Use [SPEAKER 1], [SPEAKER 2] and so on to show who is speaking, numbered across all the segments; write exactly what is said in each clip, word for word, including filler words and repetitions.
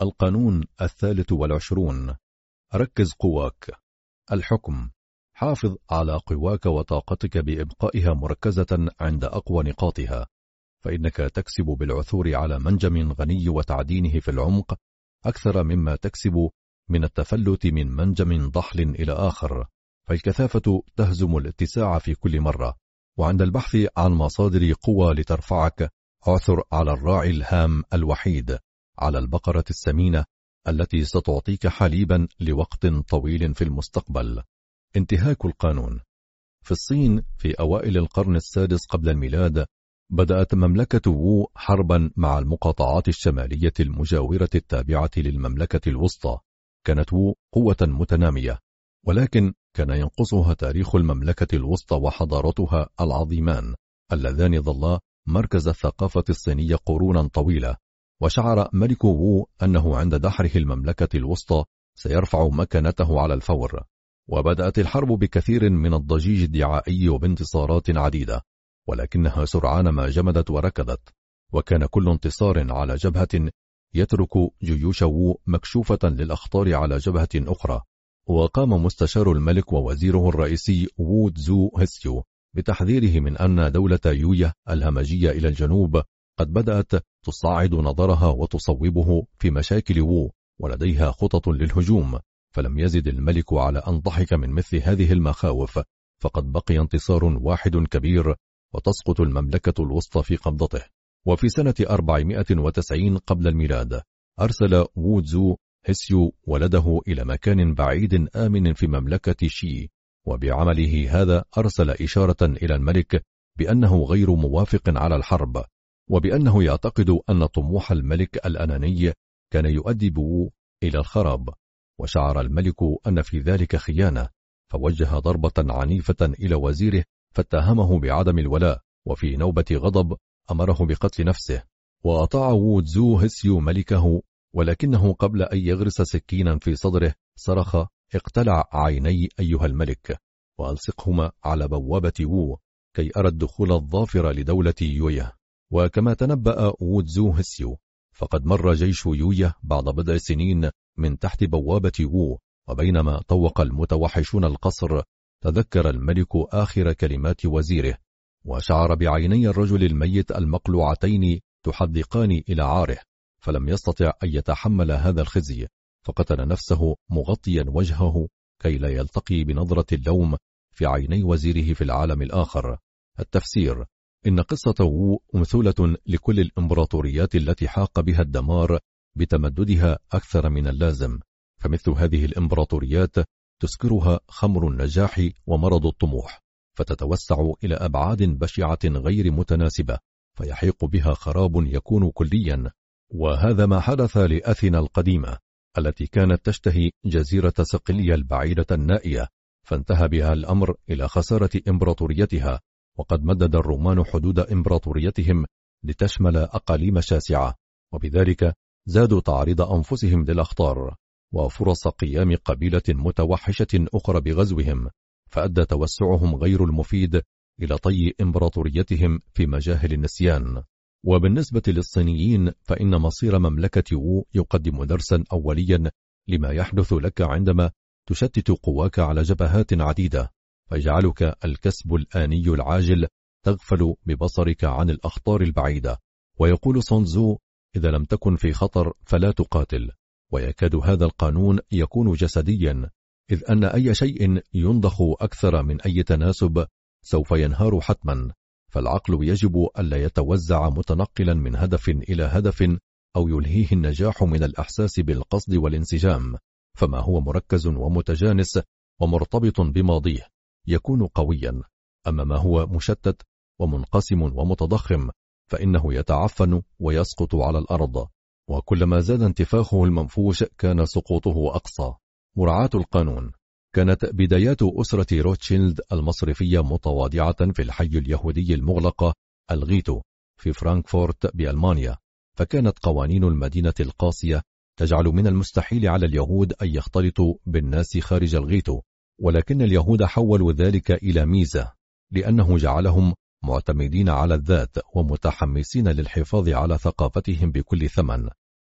[SPEAKER 1] القانون الثالث والعشرون. ركز قواك. الحكم: حافظ على قواك وطاقتك بإبقائها مركزة عند أقوى نقاطها، فإنك تكسب بالعثور على منجم غني وتعدينه في العمق أكثر مما تكسب من التفلت من منجم ضحل إلى آخر، فالكثافة تهزم الاتساع في كل مرة. وعند البحث عن مصادر قوة لترفعك، عثر على الراعي الهام الوحيد، على البقرة السمينة التي ستعطيك حليبا لوقت طويل في المستقبل. انتهاك القانون. في الصين في أوائل القرن السادس قبل الميلاد بدأت مملكة وو حربا مع المقاطعات الشمالية المجاورة التابعة للمملكة الوسطى. كانت وو قوة متنامية، ولكن كان ينقصها تاريخ المملكة الوسطى وحضارتها العظيمان اللذان ظلا مركز الثقافة الصينية قرونا طويلة. وشعر ملك وو أنه عند دحره المملكة الوسطى سيرفع مكانته على الفور. وبدأت الحرب بكثير من الضجيج الدعائي وبانتصارات عديدة، ولكنها سرعان ما جمدت وركضت، وكان كل انتصار على جبهة يترك جيوش وو مكشوفة للأخطار على جبهة أخرى. وقام مستشار الملك ووزيره الرئيسي وو تزو هسيو بتحذيره من أن دولة يويا الهمجية إلى الجنوب قد بدأت تصعد نظرها وتصوبه في مشاكل وو ولديها خطط للهجوم. فلم يزد الملك على أن ضحك من مثل هذه المخاوف، فقد بقي انتصار واحد كبير وتسقط المملكة الوسطى في قبضته. وفي سنة أربعمائة وتسعين قبل الميلاد أرسل وو تزو هسيو ولده إلى مكان بعيد آمن في مملكة شي، وبعمله هذا أرسل إشارة إلى الملك بأنه غير موافق على الحرب، وبأنه يعتقد أن طموح الملك الأناني كان يؤدي بوو إلى الخراب. وشعر الملك أن في ذلك خيانة، فوجه ضربة عنيفة إلى وزيره فاتهمه بعدم الولاء، وفي نوبة غضب أمره بقتل نفسه. وأطاع وو تزو هسيو ملكه، ولكنه قبل أن يغرس سكينا في صدره صرخ: اقتلع عيني أيها الملك، وألصقهما على بوابة وو كي أرى الدخول الظافر لدولة يويا. وكما تنبأ وو تزو هسيو، فقد مر جيش يويا بعد بضع سنين من تحت بوابة وو، وبينما طوق المتوحشون القصر تذكر الملك آخر كلمات وزيره، وشعر بعيني الرجل الميت المقلوعتين تحدقان إلى عاره، فلم يستطع أن يتحمل هذا الخزي، فقتل نفسه مغطيا وجهه كي لا يلتقي بنظرة اللوم في عيني وزيره في العالم الآخر. التفسير: إن قصة وو أمثلة لكل الإمبراطوريات التي حاق بها الدمار بتمددها أكثر من اللازم، فمثل هذه الإمبراطوريات تسكرها خمر النجاح ومرض الطموح، فتتوسع إلى أبعاد بشعة غير متناسبة، فيحيق بها خراب يكون كليا. وهذا ما حدث لأثينا القديمة التي كانت تشتهي جزيرة صقلية البعيدة النائية، فانتهى بها الأمر إلى خسارة إمبراطوريتها. وقد مدد الرومان حدود إمبراطوريتهم لتشمل أقاليم شاسعة، وبذلك زادوا تعريض أنفسهم للأخطار وفرص قيام قبيلة متوحشة أخرى بغزوهم، فأدى توسعهم غير المفيد إلى طي إمبراطوريتهم في مجاهل النسيان. وبالنسبة للصينيين فإن مصير مملكة وو يقدم درسا أوليا لما يحدث لك عندما تشتت قواك على جبهات عديدة، فيجعلك الكسب الآني العاجل تغفل ببصرك عن الأخطار البعيدة. ويقول سونزو: إذا لم تكن في خطر فلا تقاتل. ويكاد هذا القانون يكون جسديا، إذ أن أي شيء ينضخ أكثر من أي تناسب سوف ينهار حتما، فالعقل يجب ألا يتوزع متنقلا من هدف إلى هدف أو يلهيه النجاح من الإحساس بالقصد والانسجام، فما هو مركز ومتجانس ومرتبط بماضيه يكون قويا، أما ما هو مشتت ومنقسم ومتضخم فإنه يتعفن ويسقط على الأرض، وكلما زاد انتفاخه المنفوش كان سقوطه أقصى. مراعاة القانون. كانت بدايات أسرة روتشيلد المصرفية متواضعة في الحي اليهودي المغلق الغيتو في فرانكفورت بألمانيا، فكانت قوانين المدينة القاسية تجعل من المستحيل على اليهود أن يختلطوا بالناس خارج الغيتو، ولكن اليهود حولوا ذلك إلى ميزة، لأنه جعلهم معتمدين على الذات ومتحمسين للحفاظ على ثقافتهم بكل ثمن.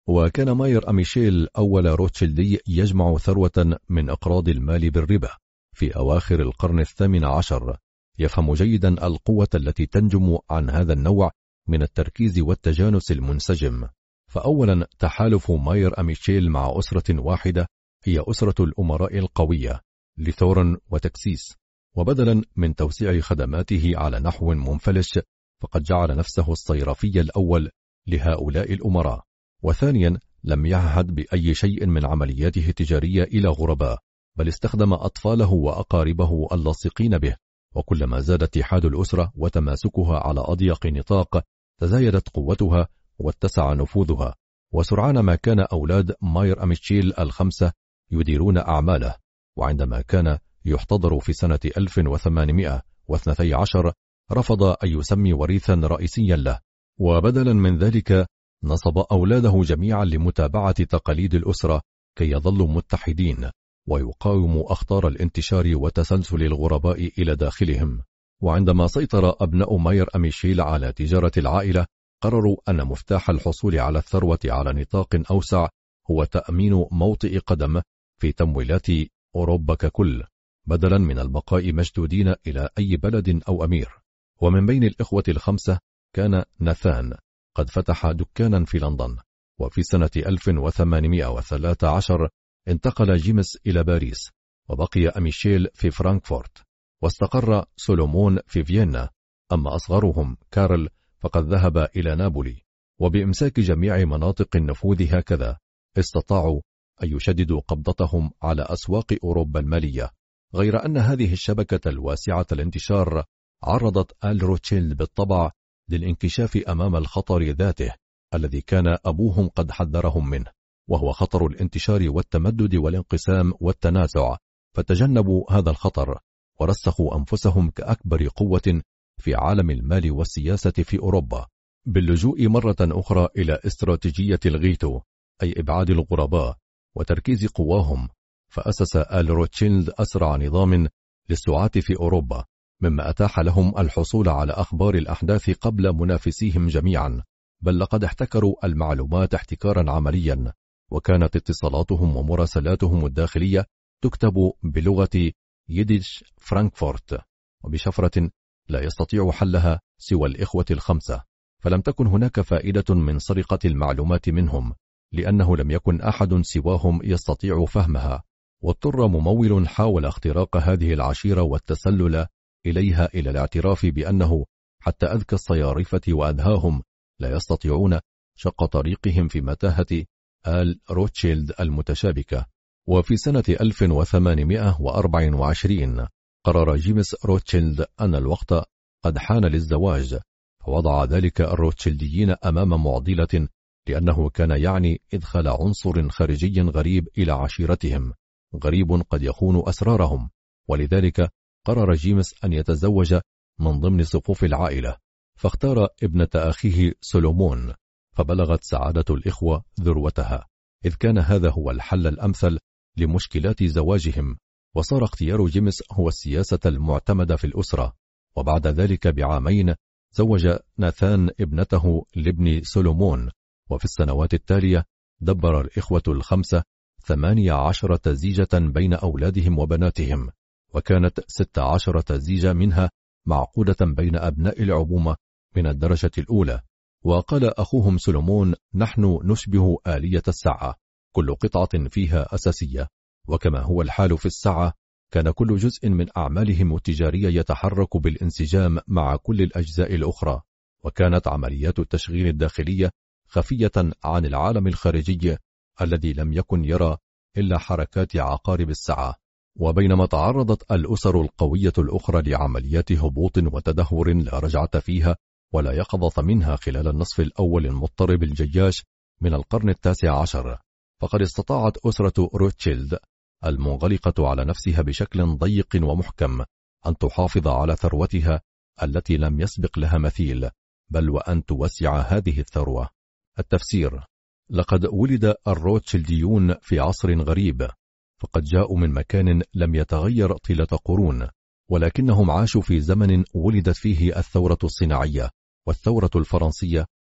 [SPEAKER 1] وكان ماير أميشيل أول روتشيلدي يجمع ثروة من إقراض المال بالربا في أواخر القرن الثامن عشر. يفهم جيدا القوة التي تنجم عن هذا النوع من التركيز والتجانس المنسجم. فأولا تحالف ماير أميشيل مع أسرة واحدة هي أسرة الأمراء القوية لثورن وتكسيس، وبدلا من توسيع خدماته على نحو منفلش فقد جعل نفسه الصيرفي الأول لهؤلاء الأمراء. وثانيا لم يعهد بأي شيء من عملياته التجارية إلى غرباء، بل استخدم أطفاله وأقاربه اللاصقين به. وكلما زاد اتحاد الأسرة وتماسكها على أضيق نطاق تزايدت قوتها واتسع نفوذها. وسرعان ما كان أولاد ماير أميشيل الخمسة يديرون أعماله. وعندما كان يحتضر في سنة ألف وثمانمائة واثني عشر رفض أن يسمي وريثا رئيسيا له، وبدلا من ذلك نصب أولاده جميعا لمتابعة تقاليد الأسرة كي يظلوا متحدين ويقاوموا أخطار الانتشار وتسلسل الغرباء إلى داخلهم. وعندما سيطر أبناء ماير أميشيل على تجارة العائلة قرروا أن مفتاح الحصول على الثروة على نطاق أوسع هو تأمين موطئ قدم في تمويلات أوروبا ككل، بدلا من البقاء مشدودين إلى أي بلد أو أمير. ومن بين الإخوة الخمسة كان ناثان قد فتح دكانا في لندن. وفي سنة ألف وثمانمائة وثلاثة عشر انتقل جيمس إلى باريس، وبقي أميشيل في فرانكفورت، واستقر سولومون في فيينا. أما أصغرهم كارل فقد ذهب إلى نابولي. وبإمساك جميع مناطق النفوذ هكذا استطاعوا أن يشددوا قبضتهم على أسواق أوروبا المالية. غير أن هذه الشبكة الواسعة الانتشار عرضت آل روتشيلد بالطبع للانكشاف أمام الخطر ذاته الذي كان أبوهم قد حذرهم منه، وهو خطر الانتشار والتمدد والانقسام والتنازع. فتجنبوا هذا الخطر ورسخوا أنفسهم كأكبر قوة في عالم المال والسياسة في أوروبا، باللجوء مرة أخرى إلى استراتيجية الغيتو، أي إبعاد الغرباء وتركيز قواهم. فأسس آل روتشيلد أسرع نظام للسعاة في أوروبا، مما أتاح لهم الحصول على أخبار الأحداث قبل منافسيهم جميعا، بل لقد احتكروا المعلومات احتكارا عمليا. وكانت اتصالاتهم ومراسلاتهم الداخلية تكتب بلغة ييديش فرانكفورت، وبشفرة لا يستطيع حلها سوى الإخوة الخمسة. فلم تكن هناك فائدة من سرقة المعلومات منهم، لأنه لم يكن أحد سواهم يستطيع فهمها. واضطر ممول حاول اختراق هذه العشيرة والتسلل إليها إلى الاعتراف بأنه حتى أذكى الصيارفة وأدهاهم لا يستطيعون شق طريقهم في متاهة آل روتشيلد المتشابكة. وفي سنة ألف وثمانمائة وأربعة وعشرين قرر جيمس روتشيلد أن الوقت قد حان للزواج، فوضع ذلك الروتشيلديين أمام معضلة، لأنه كان يعني إدخال عنصر خارجي غريب إلى عشيرتهم، غريب قد يخون أسرارهم. ولذلك قرر جيمس أن يتزوج من ضمن صفوف العائلة، فاختار ابنة أخيه سولومون. فبلغت سعادة الإخوة ذروتها، إذ كان هذا هو الحل الأمثل لمشكلات زواجهم. وصار اختيار جيمس هو السياسة المعتمدة في الأسرة. وبعد ذلك بعامين زوج ناثان ابنته لابن سولومون. وفي السنوات التالية دبر الإخوة الخمسة ثمانية عشر تزيجة بين أولادهم وبناتهم، وكانت ست عشر تزيجة منها معقودة بين أبناء العمومة من الدرجة الأولى. وقال أخوهم سولومون: نحن نشبه آلية السعة، كل قطعة فيها أساسية. وكما هو الحال في السعة، كان كل جزء من أعمالهم التجارية يتحرك بالانسجام مع كل الأجزاء الأخرى. وكانت عمليات التشغيل الداخلية خفية عن العالم الخارجي الذي لم يكن يرى إلا حركات عقارب السعة. وبينما تعرضت الأسر القوية الأخرى لعمليات هبوط وتدهور لا رجعة فيها ولا يقظة منها خلال النصف الأول المضطرب الجياش من القرن التاسع عشر، فقد استطاعت أسرة روتشيلد المنغلقة على نفسها بشكل ضيق ومحكم أن تحافظ على ثروتها التي لم يسبق لها مثيل، بل وأن توسع هذه الثروة. التفسير: لقد ولد الروتشيلديون في عصر غريب، فقد جاءوا من مكان لم يتغير طيلة قرون، ولكنهم عاشوا في زمن ولدت فيه الثورة الصناعية والثورة الفرنسية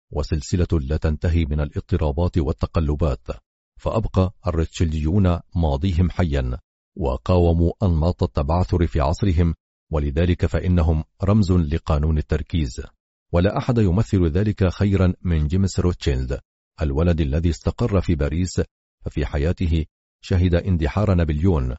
[SPEAKER 1] وسلسلة لا تنتهي من الاضطرابات والتقلبات، فأبقى الروتشيلديون ماضيهم حيا وقاوموا أنماط التبعثر في عصرهم، ولذلك فإنهم رمز لقانون التركيز. ولا أحد يمثل ذلك خيرا من جيمس روتشيلد، الولد الذي استقر في باريس، ففي حياته شهد اندحار نابليون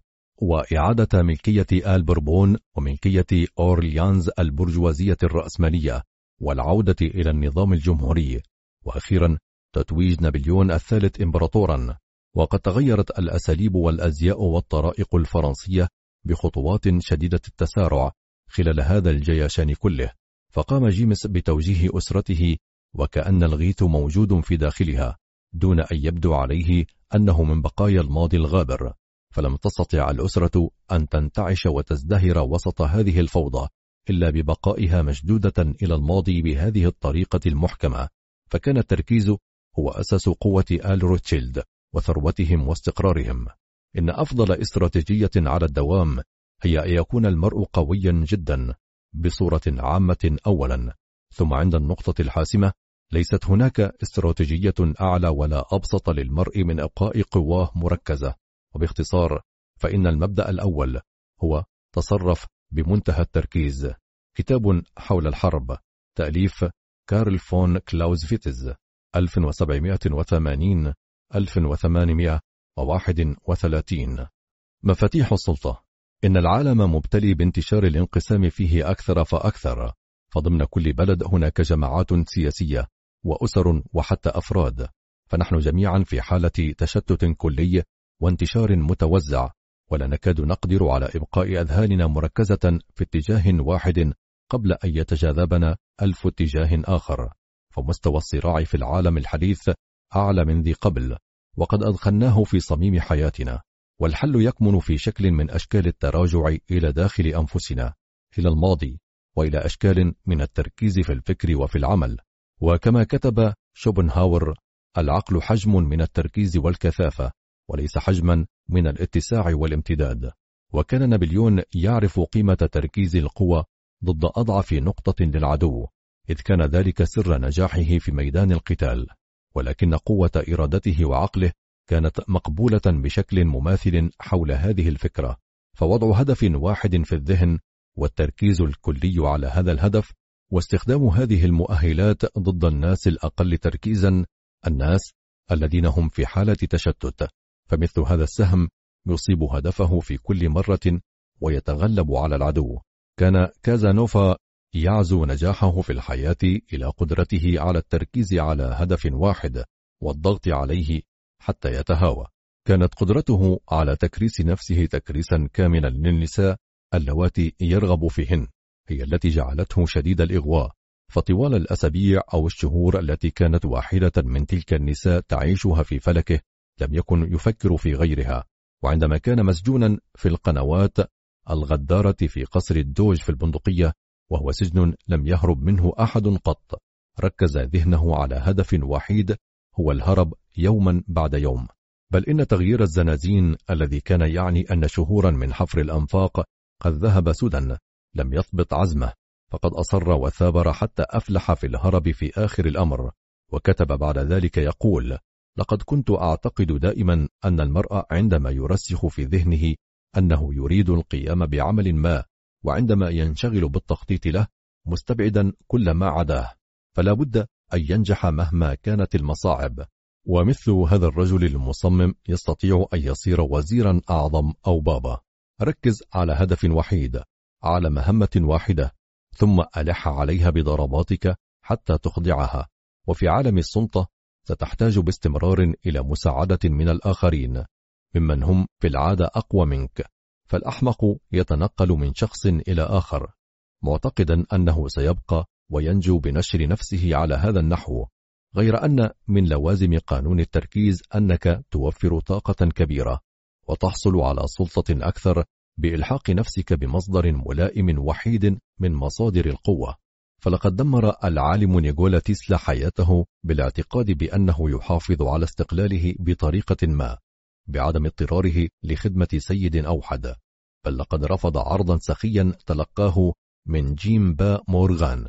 [SPEAKER 1] وإعادة ملكية آل بوربون وملكية أورليانز البرجوازية الرأسمالية والعودة إلى النظام الجمهوري، وأخيرا تتويج نابليون الثالث إمبراطورا. وقد تغيرت الأساليب والأزياء والطرائق الفرنسية بخطوات شديدة التسارع خلال هذا الجيشان كله، فقام جيمس بتوجيه أسرته وكأن الغيث موجود في داخلها دون أن يبدو عليه أنه من بقايا الماضي الغابر. فلم تستطع الأسرة أن تنتعش وتزدهر وسط هذه الفوضى إلا ببقائها مشدودة إلى الماضي بهذه الطريقة المحكمة. فكان التركيز هو أساس قوة آل روتشيلد وثروتهم واستقرارهم. إن أفضل استراتيجية على الدوام هي أن يكون المرء قويا جدا بصورة عامة أولا، ثم عند النقطة الحاسمة ليست هناك استراتيجية أعلى ولا أبسط للمرء من إبقاء قواه مركزة. وباختصار فإن المبدأ الأول هو تصرف بمنتهى التركيز. كتاب حول الحرب، تأليف كارل فون كلاوزفيتز، ألف وسبعمائة وثمانين ألف وثمانمائة وواحد وثلاثين. مفاتيح السلطة. إن العالم مبتلي بانتشار الانقسام فيه أكثر فأكثر، فضمن كل بلد هناك جماعات سياسية وأسر وحتى أفراد، فنحن جميعا في حالة تشتت كلي وانتشار متوزع، ولا نكاد نقدر على إبقاء أذهاننا مركزة في اتجاه واحد قبل أن يتجاذبنا ألف اتجاه آخر. فمستوى الصراع في العالم الحديث أعلى من ذي قبل، وقد أدخلناه في صميم حياتنا، والحل يكمن في شكل من أشكال التراجع إلى داخل أنفسنا، إلى الماضي، وإلى أشكال من التركيز في الفكر وفي العمل. وكما كتب شوبنهاور: العقل حجم من التركيز والكثافة، وليس حجما من الاتساع والامتداد. وكان نابليون يعرف قيمة تركيز القوى ضد أضعف نقطة للعدو، إذ كان ذلك سر نجاحه في ميدان القتال. ولكن قوة إرادته وعقله كانت مقبولة بشكل مماثل حول هذه الفكرة، فوضع هدف واحد في الذهن والتركيز الكلي على هذا الهدف، واستخدام هذه المؤهلات ضد الناس الأقل تركيزا، الناس الذين هم في حالة تشتت. فمثل هذا السهم يصيب هدفه في كل مرة ويتغلب على العدو. كان كازانوفا يعزو نجاحه في الحياة إلى قدرته على التركيز على هدف واحد والضغط عليه حتى يتهاوى. كانت قدرته على تكريس نفسه تكريسا كاملا للنساء اللواتي يرغب فيهن هي التي جعلته شديد الإغواء. فطوال الأسابيع أو الشهور التي كانت واحدة من تلك النساء تعيشها في فلكه لم يكن يفكر في غيرها. وعندما كان مسجونا في القنوات الغدارة في قصر الدوج في البندقية، وهو سجن لم يهرب منه أحد قط، ركز ذهنه على هدف وحيد هو الهرب يوما بعد يوم. بل إن تغيير الزنازين الذي كان يعني أن شهورا من حفر الأنفاق قد ذهب سدى لم يثبت عزمه، فقد أصر وثابر حتى أفلح في الهرب في آخر الأمر. وكتب بعد ذلك يقول: لقد كنت أعتقد دائما أن المرء عندما يرسخ في ذهنه أنه يريد القيام بعمل ما، وعندما ينشغل بالتخطيط له مستبعدا كل ما عداه، فلا بد أن ينجح مهما كانت المصاعب. ومثل هذا الرجل المصمم يستطيع أن يصير وزيرا أعظم أو بابا. ركز على هدف وحيد، على مهمة واحدة، ثم ألح عليها بضرباتك حتى تخضعها. وفي عالم السلطة ستحتاج باستمرار إلى مساعدة من الآخرين ممن هم في العادة أقوى منك. فالأحمق يتنقل من شخص إلى آخر معتقدا أنه سيبقى وينجو بنشر نفسه على هذا النحو، غير أن من لوازم قانون التركيز أنك توفر طاقة كبيرة وتحصل على سلطة أكثر بإلحاق نفسك بمصدر ملائم وحيد من مصادر القوة. فلقد دمر العالم نيكولا تيسلا حياته بالاعتقاد بأنه يحافظ على استقلاله بطريقة ما بعدم اضطراره لخدمة سيد أوحد، بل لقد رفض عرضا سخيا تلقاه من جيم با مورغان،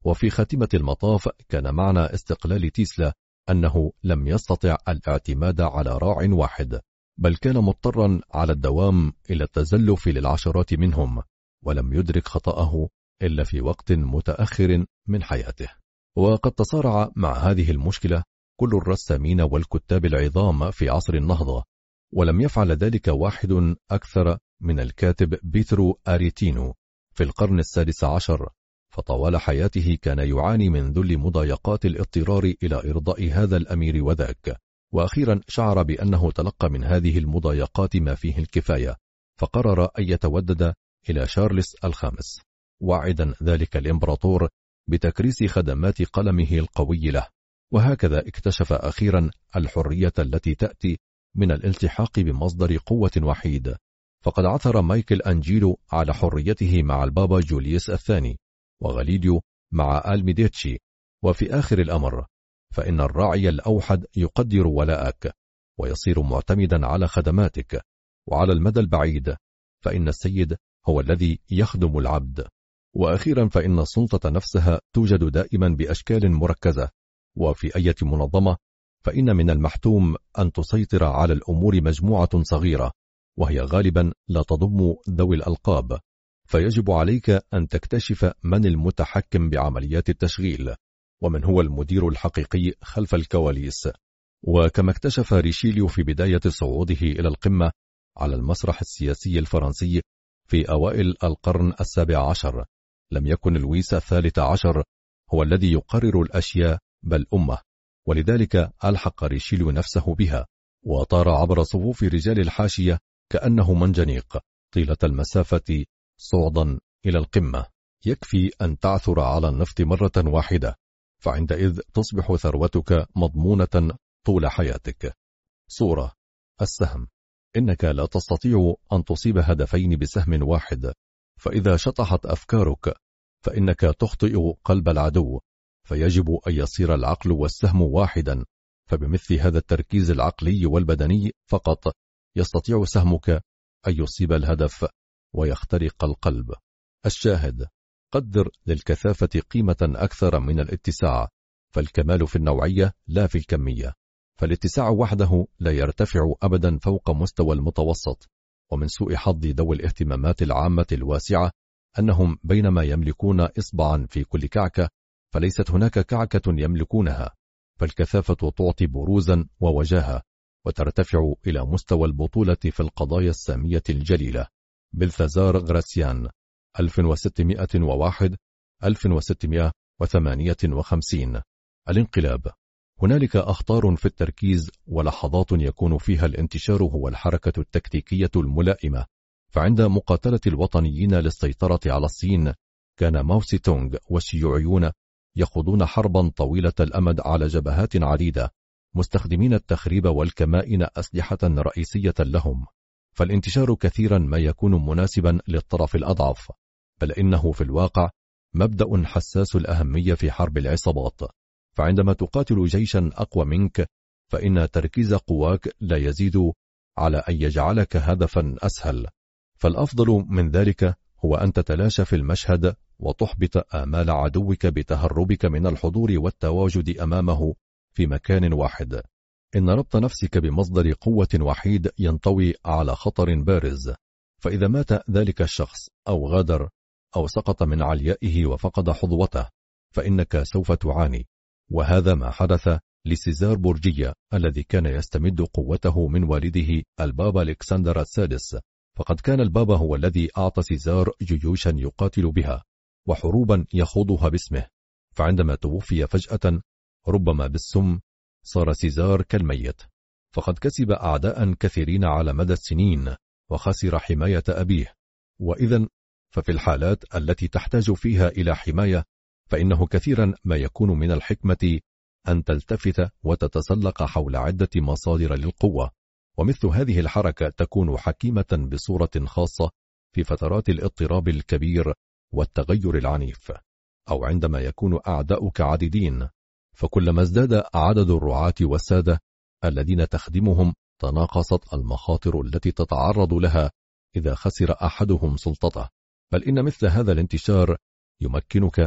[SPEAKER 1] وفي خاتمة المطاف كان معنى استقلال تيسلا أنه لم يستطع الاعتماد على راع واحد، بل كان مضطرا على الدوام إلى التزلف للعشرات منهم، ولم يدرك خطأه إلا في وقت متأخر من حياته. وقد تصارع مع هذه المشكلة كل الرسامين والكتاب العظام في عصر النهضة، ولم يفعل ذلك واحد أكثر من الكاتب بيترو أريتينو في القرن السادس عشر، فطوال حياته كان يعاني من ذل مضايقات الاضطرار إلى إرضاء هذا الأمير وذاك، وأخيرا شعر بأنه تلقى من هذه المضايقات ما فيه الكفاية، فقرر أن يتودد إلى شارلز الخامس، واعدا ذلك الإمبراطور بتكريس خدمات قلمه القوي له. وهكذا اكتشف أخيرا الحرية التي تأتي من الالتحاق بمصدر قوة وحيد، فقد عثر مايكل أنجيلو على حريته مع البابا جوليوس الثاني، وغاليليو مع آل ميديتشي. وفي آخر الأمر فإن الراعي الأوحد يقدر ولاءك ويصير معتمدا على خدماتك، وعلى المدى البعيد فإن السيد هو الذي يخدم العبد. وأخيرا فإن السلطة نفسها توجد دائما بأشكال مركزة، وفي أي منظمة فإن من المحتوم أن تسيطر على الأمور مجموعة صغيرة، وهي غالبا لا تضم ذوي الألقاب، فيجب عليك أن تكتشف من المتحكم بعمليات التشغيل، ومن هو المدير الحقيقي خلف الكواليس. وكما اكتشف ريشيليو في بداية صعوده إلى القمة على المسرح السياسي الفرنسي في أوائل القرن السابع عشر، لم يكن لويس الثالث عشر هو الذي يقرر الأشياء بل أمه، ولذلك ألحق ريشيليو نفسه بها، وطار عبر صفوف رجال الحاشية كأنه منجنيق طيلة المسافة صعدا إلى القمة. يكفي أن تعثر على النفط مرة واحدة، فعندئذ تصبح ثروتك مضمونة طول حياتك. صورة السهم. إنك لا تستطيع أن تصيب هدفين بسهم واحد، فإذا شطحت أفكارك فإنك تخطئ قلب العدو، فيجب أن يصير العقل والسهم واحدا، فبمثل هذا التركيز العقلي والبدني فقط يستطيع سهمك أن يصيب الهدف ويخترق القلب. الشاهد: قدر للكثافة قيمة أكثر من الاتساع، فالكمال في النوعية لا في الكمية، فالاتساع وحده لا يرتفع أبدا فوق مستوى المتوسط. ومن سوء حظ ذوي الاهتمامات العامة الواسعة أنهم بينما يملكون إصبعا في كل كعكة فليست هناك كعكة يملكونها، فالكثافة تعطي بروزا ووجاهة وترتفع إلى مستوى البطولة في القضايا السامية الجليلة. بلثازار غراسيان ألف وستمائة وواحد ألف وستمائة وثمانية وخمسين. الانقلاب. هنالك أخطار في التركيز ولحظات يكون فيها الانتشار هو الحركة التكتيكية الملائمة، فعند مقاتلة الوطنيين للسيطرة على الصين كان ماو سي تونغ والشيوعيون يخوضون حربا طويلة الأمد على جبهات عديدة، مستخدمين التخريب والكمائن أسلحة رئيسية لهم، فالانتشار كثيرا ما يكون مناسبا للطرف الأضعف، بل إنه في الواقع مبدأ حساس الأهمية في حرب العصابات. فعندما تقاتل جيشا أقوى منك فإن تركيز قواك لا يزيد على أن يجعلك هدفا أسهل، فالأفضل من ذلك هو أن تتلاشى في المشهد وتحبط آمال عدوك بتهربك من الحضور والتواجد أمامه في مكان واحد. إن ربط نفسك بمصدر قوة وحيد ينطوي على خطر بارز، فإذا مات ذلك الشخص أو غادر أو سقط من عليائه وفقد حظوته فإنك سوف تعاني. وهذا ما حدث لسيزار بورجيا الذي كان يستمد قوته من والده البابا الكسندر السادس، فقد كان البابا هو الذي أعطى سيزار جيوشا يقاتل بها وحروبا يخوضها باسمه، فعندما توفي فجأة ربما بالسم صار سيزار كالميت، فقد كسب أعداء كثيرين على مدى السنين وخسر حماية أبيه. وإذن ففي الحالات التي تحتاج فيها إلى حماية فإنه كثيرا ما يكون من الحكمة أن تلتفت وتتسلق حول عدة مصادر للقوة، ومثل هذه الحركة تكون حكيمة بصورة خاصة في فترات الاضطراب الكبير والتغير العنيف، أو عندما يكون أعداؤك عديدين، فكلما ازداد عدد الرعاة والسادة الذين تخدمهم تناقصت المخاطر التي تتعرض لها إذا خسر أحدهم سلطته. بل إن مثل هذا الانتشار يمكنك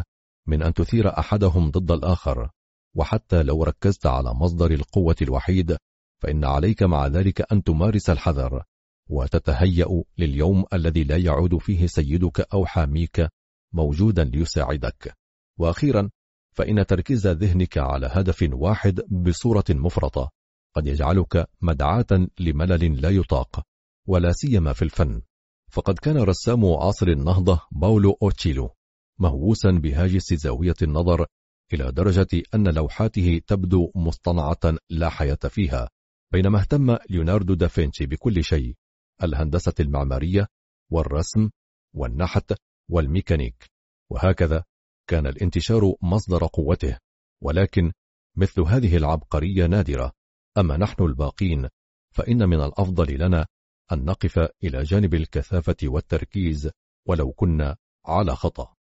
[SPEAKER 1] من أن تثير أحدهم ضد الآخر، وحتى لو ركزت على مصدر القوة الوحيد فإن عليك مع ذلك أن تمارس الحذر وتتهيأ لليوم الذي لا يعود فيه سيدك أو حاميك موجودا ليساعدك. وأخيرا، فإن تركيز ذهنك على هدف واحد بصورة مفرطة قد يجعلك مدعاة لملل لا يطاق، ولا سيما في الفن. فقد كان رسام عصر النهضة باولو أوتشيلو مهووسا بهاجس زاوية النظر إلى درجة أن لوحاته تبدو مصطنعة لا حياة فيها، بينما اهتم ليوناردو دافنشي بكل شيء: الهندسة المعمارية والرسم والنحت والميكانيك. وهكذا كان الانتشار مصدر قوته، ولكن مثل هذه العبقرية نادرة. أما نحن الباقين فإن من الأفضل لنا أن نقف إلى جانب الكثافة والتركيز ولو كنا على خطأ.